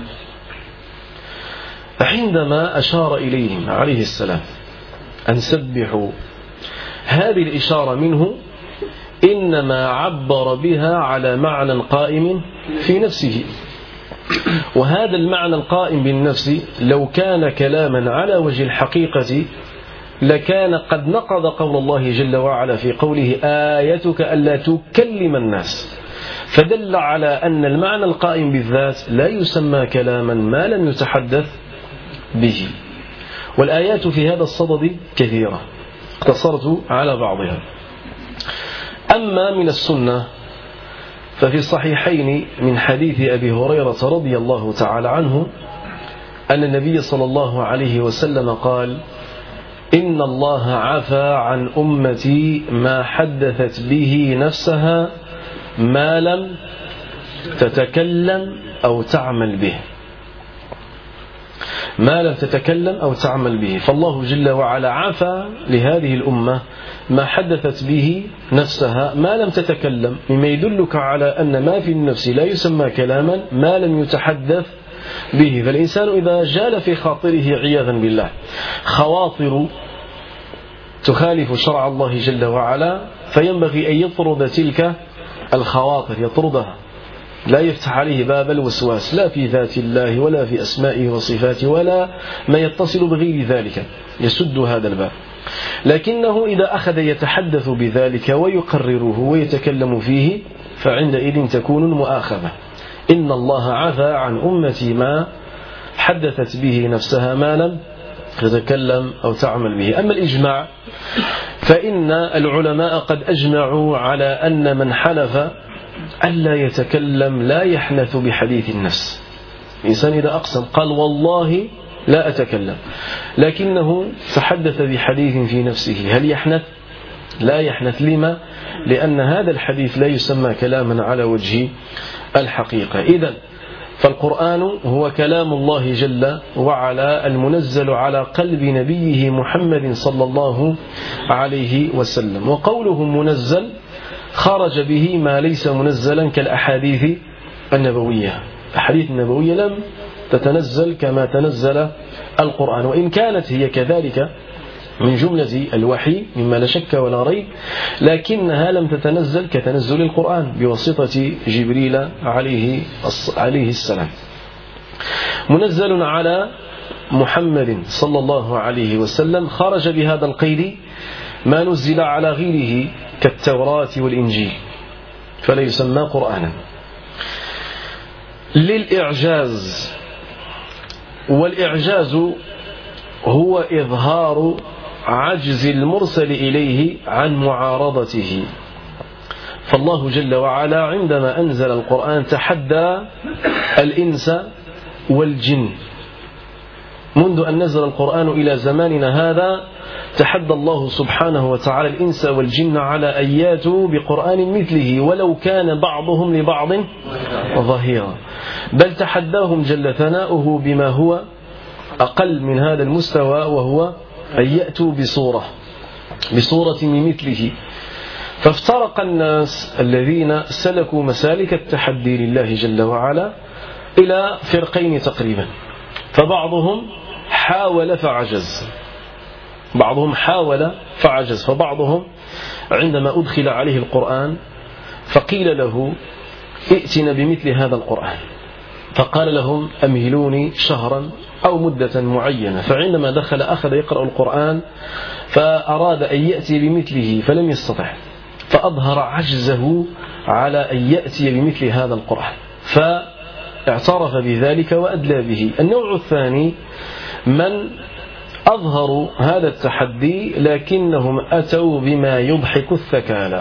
عندما أشار إليهم عليه السلام أن سبحوا، هذه الإشارة منه إنما عبر بها على معنى قائم في نفسه، وهذا المعنى القائم بالنفس لو كان كلاما على وجه الحقيقة لكان قد نقض قول الله جل وعلا في قوله آيتك ألا تكلم الناس، فدل على أن المعنى القائم بالذات لا يسمى كلاما ما لم يتحدث به. والآيات في هذا الصدد كثيرة، اقتصرت على بعضها. أما من السنة ففي الصحيحين من حديث أبي هريرة رضي الله تعالى عنه أن النبي صلى الله عليه وسلم قال إن الله عفى عن أمتي ما حدثت به نفسها ما لم تتكلم أو تعمل به، ما لم تتكلم أو تعمل به. فالله جل وعلا عفى لهذه الأمة ما حدثت به نفسها ما لم تتكلم، مما يدلك على أن ما في النفس لا يسمى كلاما ما لم يتحدث به. فالإنسان إذا جال في خاطره عياذا بالله خواطر تخالف شرع الله جل وعلا، فينبغي أن يطرد تلك الخواطر، يطردها، لا يفتح عليه باب الوسواس لا في ذات الله ولا في أسمائه وصفاته ولا ما يتصل بغير ذلك، يسد هذا الباب. لكنه إذا أخذ يتحدث بذلك ويقرره ويتكلم فيه فعندئذ تكون المؤاخذة. إن الله عفى عن أمتي ما حدثت به نفسها ما لم تتكلم أو تعمل به. أما الإجماع فإن العلماء قد أجمعوا على أن من حلف ألا يتكلم لا يحنث بحديث النفس. الإنسان إذا أقسم قال والله لا أتكلم لكنه تحدث بحديث في نفسه، هل يحنث؟ لا يحنث. لما؟ لأن هذا الحديث لا يسمى كلاما على وجه الحقيقة. إذن فالقرآن هو كلام الله جل وعلا المنزل على قلب نبيه محمد صلى الله عليه وسلم، وقوله منزل خرج به ما ليس منزلا كالأحاديث النبوية. الأحاديث النبوية لم تتنزل كما تنزل القرآن، وإن كانت هي كذلك من جملة الوحي مما لا شك ولا ريب، لكنها لم تتنزل كتنزل القرآن بواسطة جبريل عليه عليه السلام. منزل على محمد صلى الله عليه وسلم، خرج بهذا القيد ما نزل على غيره كالتوراة والإنجيل، فلا يسمى قرآنا. للإعجاز، والإعجاز هو إظهار عجز المرسل إليه عن معارضته. فالله جل وعلا عندما أنزل القرآن تحدى الإنس والجن. منذ أن نزل القرآن إلى زماننا هذا تحدى الله سبحانه وتعالى الإنس والجن على أن ياتوا بقرآن مثله ولو كان بعضهم لبعض ظهيرا، بل تحداهم جل ثناؤه بما هو أقل من هذا المستوى، وهو أن يأتوا بصورة بصورة من مثله. فافترق الناس الذين سلكوا مسالك التحدي لله جل وعلا إلى فرقين تقريبا، فبعضهم حاول فعجز بعضهم حاول فعجز فبعضهم عندما أدخل عليه القرآن فقيل له ائتنا بمثل هذا القرآن، فقال لهم أمهلوني شهرا أو مدة معينة. فعندما دخل أخذ يقرأ القرآن فأراد أن يأتي بمثله فلم يستطع، فأظهر عجزه على أن يأتي بمثل هذا القرآن، فاعترف بذلك وأدلى به. النوع الثاني من أظهروا هذا التحدي لكنهم أتوا بما يضحك الثكالى،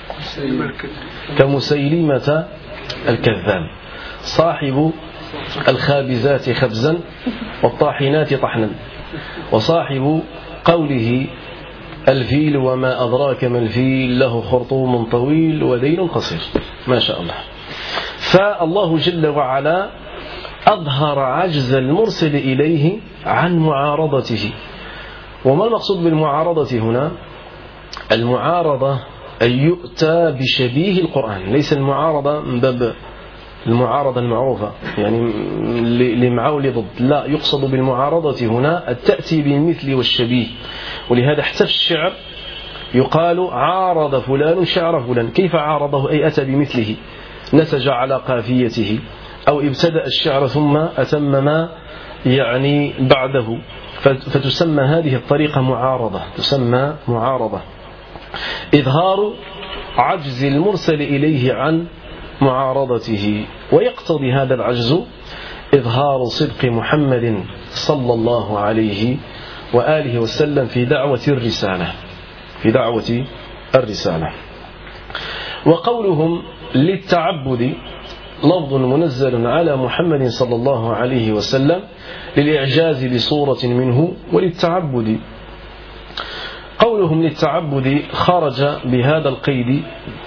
كمسيلمة الكذاب صاحب الخابزات خبزا والطاحنات طحنا، وصاحب قوله الفيل وما أدراك ما الفيل له خرطوم طويل وديل قصير، ما شاء الله. فالله جل وعلا أظهر عجز المرسل إليه عن معارضته. وما المقصود بالمعارضة هنا؟ المعارضة أن يؤتى بشبيه القرآن، ليس المعارضة من باب المعارضة المعروفة يعني لمعول ضد، لا، يقصد بالمعارضة هنا التأتي بالمثل والشبيه. ولهذا حتى في الشعر يقال عارض فلان شعر فلان. كيف عارضه؟ أي أتى بمثله، نسج على قافيته، أو ابتدأ الشعر ثم أتم ما يعني بعده، فتسمى هذه الطريقة معارضة، تسمى معارضة. إظهار عجز المرسل إليه عن معارضته، ويقتضي هذا العجز إظهار صدق محمد صلى الله عليه وآله وسلم في دعوة الرسالة في دعوة الرسالة. وقولهم للتعبد لفظ منزل على محمد صلى الله عليه وسلم للإعجاز بصورة منه وللتعبد. قولهم للتعبد خرج بهذا القيد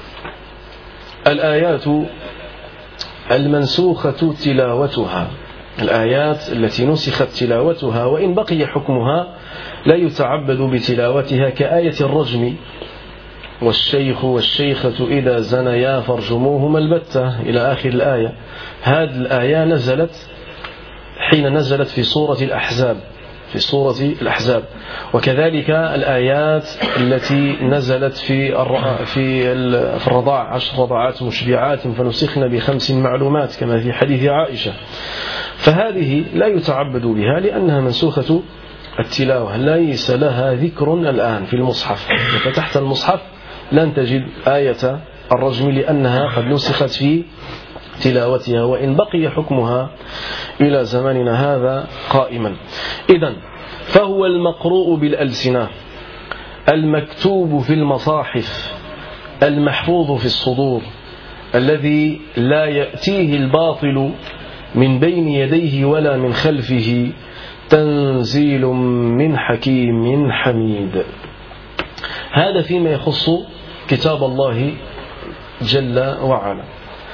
الآيات المنسوخة تلاوتها، الآيات التي نسخت تلاوتها وإن بقي حكمها لا يتعبد بتلاوتها، كآية الرجم والشيخ والشيخة إذا زنيا فارجموهما البتة إلى آخر الآية. هذه الآية نزلت حين نزلت في سورة الأحزاب في سورة الأحزاب وكذلك الآيات التي نزلت في في الرضاع، عشر رضعات مشبعات فنسخن بخمس معلومات كما في حديث عائشة. فهذه لا يتعبد بها لأنها منسوخة التلاوة، ليس لها ذكر الآن في المصحف. فتحت المصحف لن تجد آية الرجم لأنها قد نسخت في تلاوتها، وإن بقي حكمها إلى زماننا هذا قائما. إذن فهو المقروء بالألسنة، المكتوب في المصاحف، المحفوظ في الصدور، الذي لا يأتيه الباطل من بين يديه ولا من خلفه، تنزيل من حكيم حميد. هذا فيما يخص كتاب الله جل وعلا.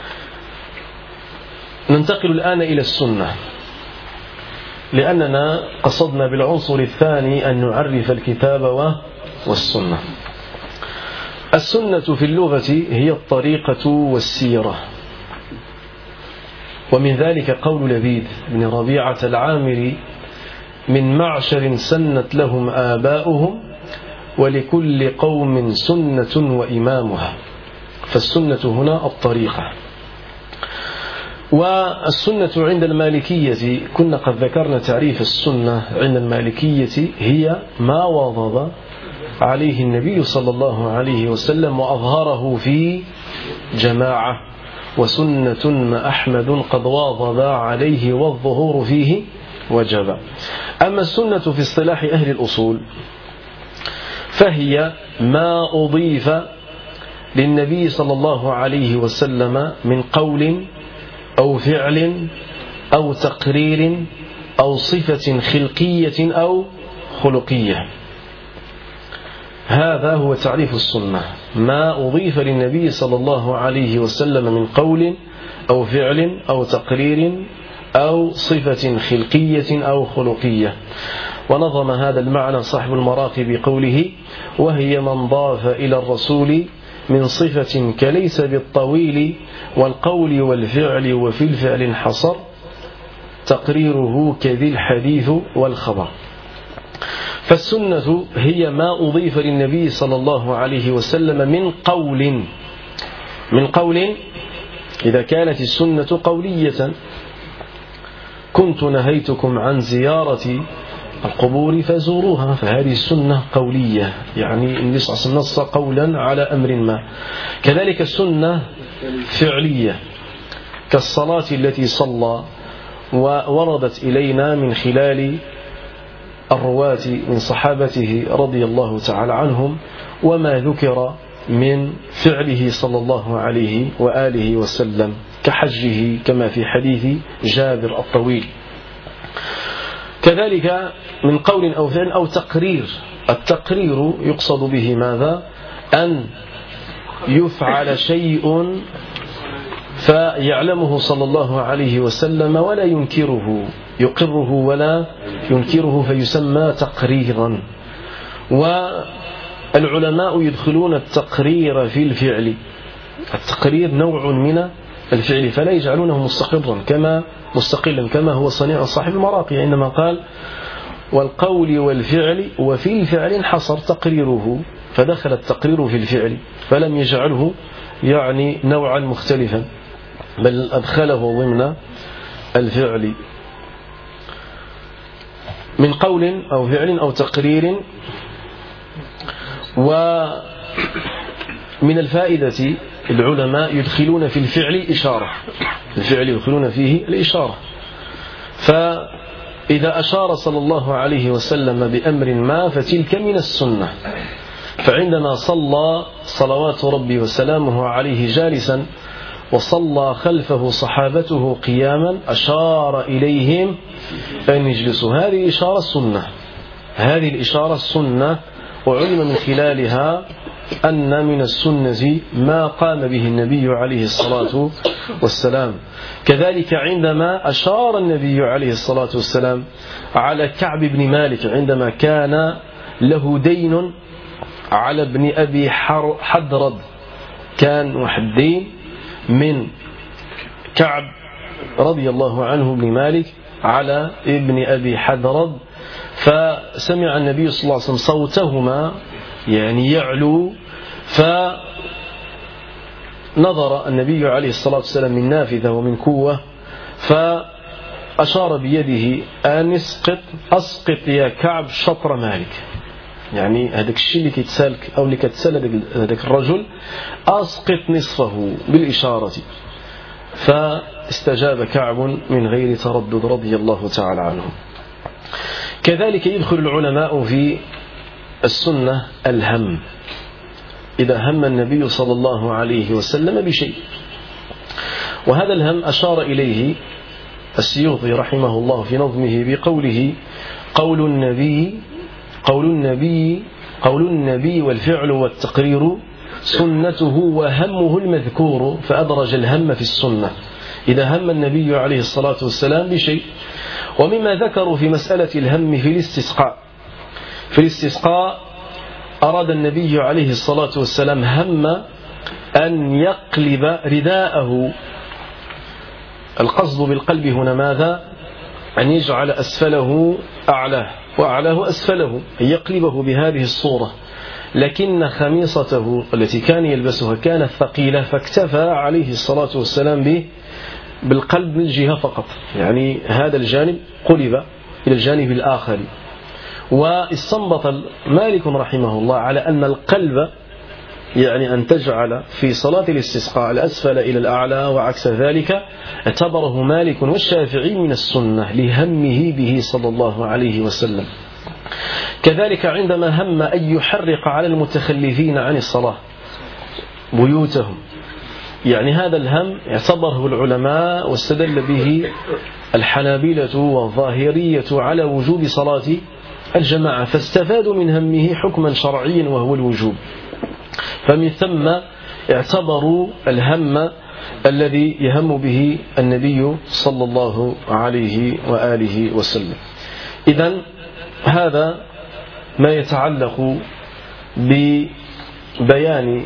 ننتقل الآن إلى السنة، لأننا قصدنا بالعنصر الثاني أن نعرف الكتاب والسنة. السنة في اللغة هي الطريقة والسيرة، ومن ذلك قول لبيد بن ربيعة العامري: من معشر سنت لهم آباؤهم ولكل قوم سنة وإمامها. فالسنة هنا الطريقة. والسنة عند المالكية كنا قد ذكرنا تعريف السنة عند المالكية هي ما واظب عليه النبي صلى الله عليه وسلم وأظهره في جماعة، وسنة ما أحمد قد واظب عليه والظهور فيه وجب. أما السنة في اصطلاح أهل الأصول فهي ما أضيف للنبي صلى الله عليه وسلم من قول أو فعل أو تقرير أو صفة خلقية أو خلقية. هذا هو تعريف السنة، ما أضيف للنبي صلى الله عليه وسلم من قول أو فعل أو تقرير أو صفة خلقية أو خلقية. ونظم هذا المعنى صاحب المراقي بقوله: وهي من ضاف إلى الرسول من صفة كليس بالطويل والقول والفعل وفي الفعل انحصر تقريره كذي الحديث والخبر. فالسنة هي ما أضيف للنبي صلى الله عليه وسلم من قول من قول إذا كانت السنة قولية: كنت نهيتكم عن زيارة القبور فزوروها، فهذه السنة قولية، يعني النبي صلى الله عليه وسلم نص قولا على أمر ما. كذلك السنة فعلية كالصلاة التي صلى ووردت إلينا من خلال الرواة من صحابته رضي الله تعالى عنهم، وما ذكر من فعله صلى الله عليه وآله وسلم كحجه كما في حديث جابر الطويل. كذلك من قول أو فعل أو تقرير. التقرير يقصد به ماذا؟ أن يفعل شيء فيعلمه صلى الله عليه وسلم ولا ينكره، يقره ولا ينكره، فيسمى تقريرا. والعلماء يدخلون التقرير في الفعل، التقرير نوع من الفعل، فلا يجعلونه مستقرا كما مستقلا كما هو صنيع صاحب المراقي عندما قال: والقول والفعل وفي الفعل انحصر تقريره، فدخل التقرير في الفعل فلم يجعله يعني نوعا مختلفا، بل أدخله ضمن الفعل. من قول أو فعل أو تقرير. ومن الفائدة العلماء يدخلون في الفعل إشارة، الفعل يدخلون فيه الإشارة، فإذا أشار صلى الله عليه وسلم بأمر ما فتلك من السنة. فعندما صلى صلوات ربي وسلامه عليه جالسا وصلى خلفه صحابته قياما أشار إليهم أن يجلسوا، هذه إشارة السنة، هذه الإشارة السنة، وعلم من خلالها أن من السنة ما قام به النبي عليه الصلاة والسلام. كذلك عندما أشار النبي عليه الصلاة والسلام على كعب بن مالك عندما كان له دين على ابن أبي حدرد، كان وحدين من كعب رضي الله عنه بن مالك على ابن أبي حدرد، فسمع النبي صلى الله عليه وسلم صوتهما يعني يعلو، فنظر النبي عليه الصلاة والسلام من نافذة ومن كوة فأشار بيده أن اسقط أسقط يا كعب شطر مالك، يعني هذاك الشيء اللي كيتسالك أو اللي كتسال هذاك الرجل أسقط نصفه بالإشارة. فاستجاب كعب من غير تردد رضي الله تعالى عنه. كذلك يدخل العلماء في السنة الهم، إذا هم النبي صلى الله عليه وسلم بشيء، وهذا الهم أشار إليه السيوطي رحمه الله في نظمه بقوله: قول النبي قول النبي قول النبي والفعل والتقرير سنته وهمه المذكور، فأدرج الهم في السنة إذا هم النبي عليه الصلاة والسلام بشيء. ومما ذكروا في مسألة الهم في الاستسقاء، في الاستسقاء أراد النبي عليه الصلاة والسلام هم أن يقلب رداءه. القصد بالقلب هنا ماذا؟ أن يجعل أسفله أعلاه وأعلاه أسفله، أن يقلبه بهذه الصورة، لكن خميصته التي كان يلبسها كانت ثقيلة، فاكتفى عليه الصلاة والسلام بالقلب من جهة فقط، يعني هذا الجانب قلب إلى الجانب الآخر. واستنبط مالك رحمه الله على أن القلب يعني أن تجعل في صلاة الاستسقاء الأسفل إلى الأعلى وعكس ذلك، اعتبره مالك والشافعي من السنة لهمه به صلى الله عليه وسلم. كذلك عندما هم أن يحرق على المتخلفين عن الصلاة بيوتهم، يعني هذا الهم اعتبره العلماء واستدل به الحنابلة والظاهرية على وجوب صلاة الجماعة، فاستفادوا من همه حكما شرعيا وهو الوجوب. فمن ثم اعتبروا الهم الذي يهم به النبي صلى الله عليه وآله وسلم. إذن هذا ما يتعلق ببيان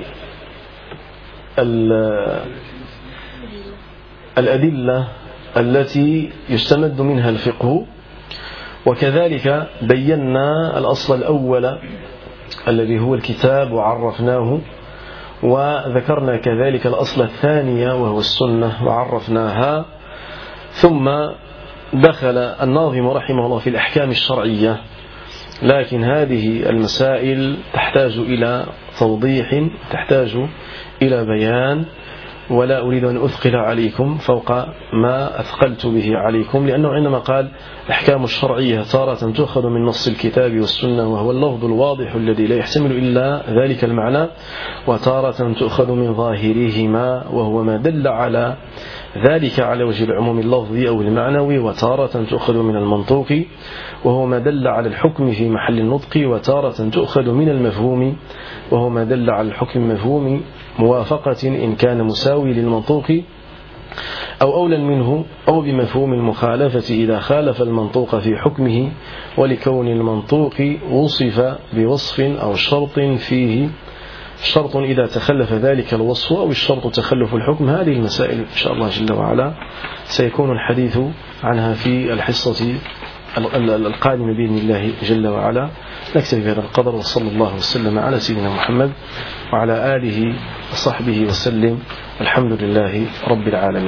الأدلة التي يستمد منها الفقه. وكذلك بينا الأصل الأول الذي هو الكتاب وعرفناه، وذكرنا كذلك الأصل الثاني وهو السنة وعرفناها. ثم دخل الناظم رحمه الله في الأحكام الشرعية، لكن هذه المسائل تحتاج إلى توضيح، تحتاج إلى بيان، ولا أريد أن أثقل عليكم فوق ما أثقلت به عليكم، لأنه عندما قال الأحكام الشرعية تارة تؤخذ من نص الكتاب والسنة وهو اللفظ الواضح الذي لا يحتمل إلا ذلك المعنى، وتارة تؤخذ من ظاهرهما وهو ما دل على ذلك على وجه العموم اللفظي أو المعنوي، وتارة تؤخذ من المنطوق وهو ما دل على الحكم في محل النطق، وتارة تؤخذ من المفهوم وهو ما دل على الحكم مفهوم موافقة إن كان مساوي للمنطوق أو أولا منه، أو بمفهوم المخالفة إذا خالف المنطوق في حكمه، ولكون المنطوق وصف بوصف أو شرط فيه شرط إذا تخلف ذلك الوصف، أو الشرط تخلف الحكم. هذه المسائل إن شاء الله جل وعلا سيكون الحديث عنها في الحصة القادمة بإذن الله جل وعلا. نكتفي بهذا القدر، وصلى الله وسلم على سيدنا محمد وعلى آله وصحبه وسلم. الحمد لله رب العالمين.